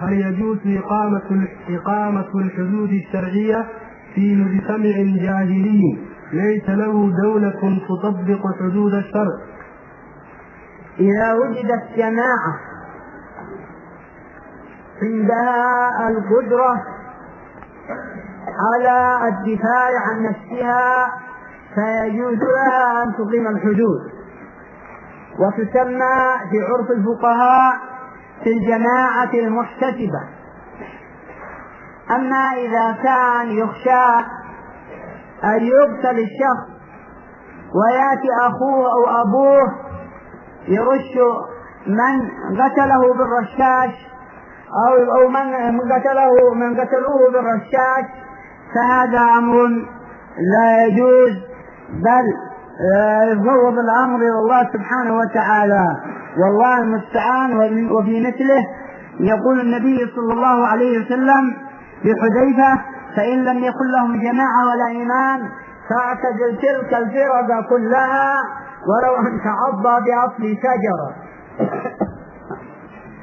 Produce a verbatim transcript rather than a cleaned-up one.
هل يجوز إقامة إقامة الحدود الشرعية في مجتمع جاهلي ليس له دولة تطبق حدود الشرع؟ إذا وجدت جماعة عندها القدرة على الدفاع عن نفسها فيجوز لها أن تقيم الحدود، وتسمى في عرف الفقهاء في الجماعة المحتسبة. أما إذا كان يخشى أن يقتل الشخص ويأتي أخوه أو أبوه يرش من قتله بالرشاش أو من قتله من قتلوه بالرشاش، فهذا أمر لا يجوز، بل يفوض الأمر إلى الله سبحانه وتعالى، والله المستعان. وفي مثله يقول النبي صلى الله عليه وسلم لحذيفة: فإن لم يكن لهم جماعة ولا إيمان فاعتزل تلك الفرق كلها ولو أن تعضى بأصل شجرة.